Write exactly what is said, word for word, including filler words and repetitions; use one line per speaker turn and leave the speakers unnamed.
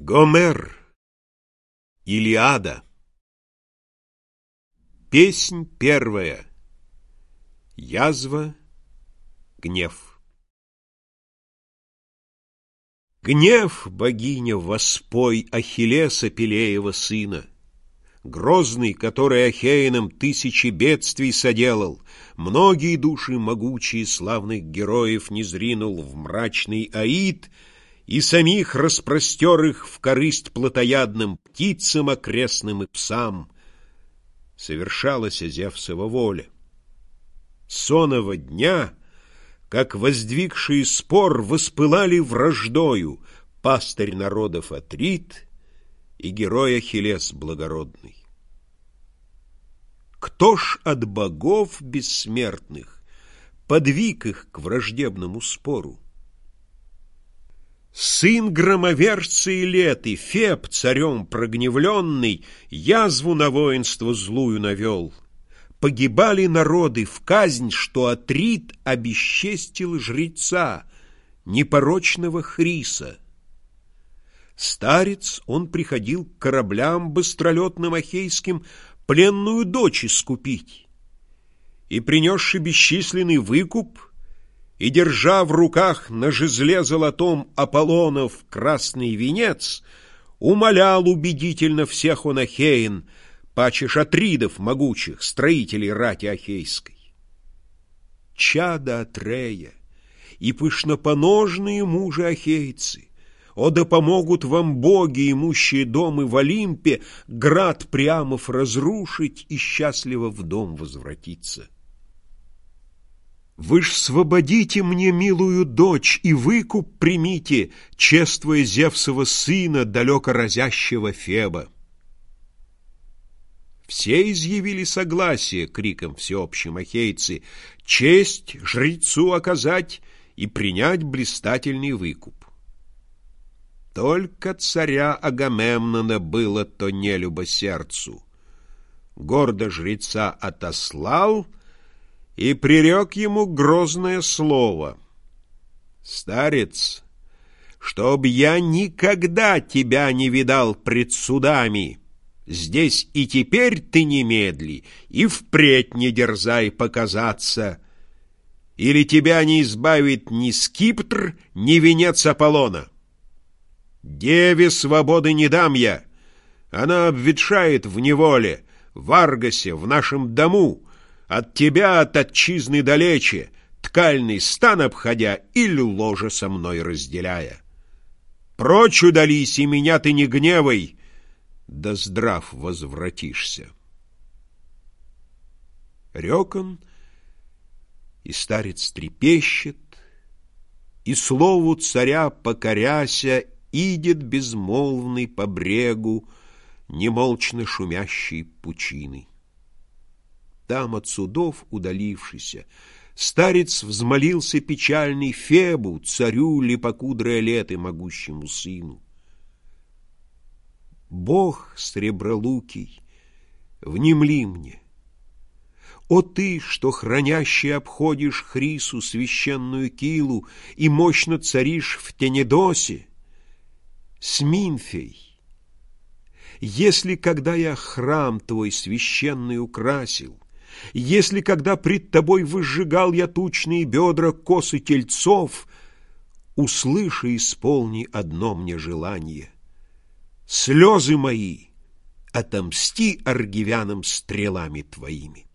Гомер. Илиада. Песнь первая. Язва. Гнев. Гнев, богиня, воспой Ахиллеса, Пелеева сына, грозный, который Ахеянам тысячи бедствий соделал, многие души могучие славных героев низринул в мрачный Аид и самих распростер их в корысть плотоядным птицам окрестным и псам. Совершалась Зевсова воля. Сонного дня, как воздвигшие спор, воспылали враждою пастырь народов Атрит и герой Ахиллес благородный. Кто ж от богов бессмертных подвиг их к враждебному спору? Сын громовержца Илеты, Феб, царем прогневленный, язву на воинство злую навел. Погибали народы в казнь, что Атрит обесчестил жреца, непорочного Хриса. Старец, он приходил к кораблям быстролетным ахейским пленную дочь искупить, и, принесши бесчисленный выкуп, и, держа в руках на жезле золотом Аполлонов красный венец, умолял убедительно всех он ахеян, паче шатридов могучих, строителей рати ахейской. Чада Атрея и пышнопоножные мужи ахейцы, о да помогут вам боги, имущие домы в Олимпе, град Приамов разрушить и счастливо в дом возвратиться. Вы ж свободите мне милую дочь и выкуп примите, чествуя Зевсова сына, далеко разящего Феба. Все изъявили согласие криком всеобщим ахейцы, честь жрецу оказать и принять блистательный выкуп. Только царя Агамемнона было то нелюбо сердцу. Гордо жреца отослал и прирек ему грозное слово: «Старец, чтоб я никогда тебя не видал пред судами, здесь и теперь ты немедли, и впредь не дерзай показаться, или тебя не избавит ни скипетр, ни венец Аполлона. Деве свободы не дам я, она обветшает в неволе, в Аргосе, в нашем дому, от тебя, от отчизны далече, ткальный стан обходя или ложе со мной разделяя. Прочь удались, и меня ты не гневай, да здрав возвратишься». Рек он, и старец трепещет, и слову царя покоряся, идет безмолвный по брегу немолчно шумящей пучины. Там от судов удалившийся, старец взмолился печальный Фебу, царю липокудрой Леты, могущему сыну. Бог сребролукий, внемли мне. О ты, что хранящий обходишь Хрису священную Килу и мощно царишь в Тенедосе, Сминфей, если когда я храм твой священный украсил, если когда пред тобой выжигал я тучные бедра косы тельцов, услыши и исполни одно мне желание: слезы мои отомсти аргивянам стрелами твоими.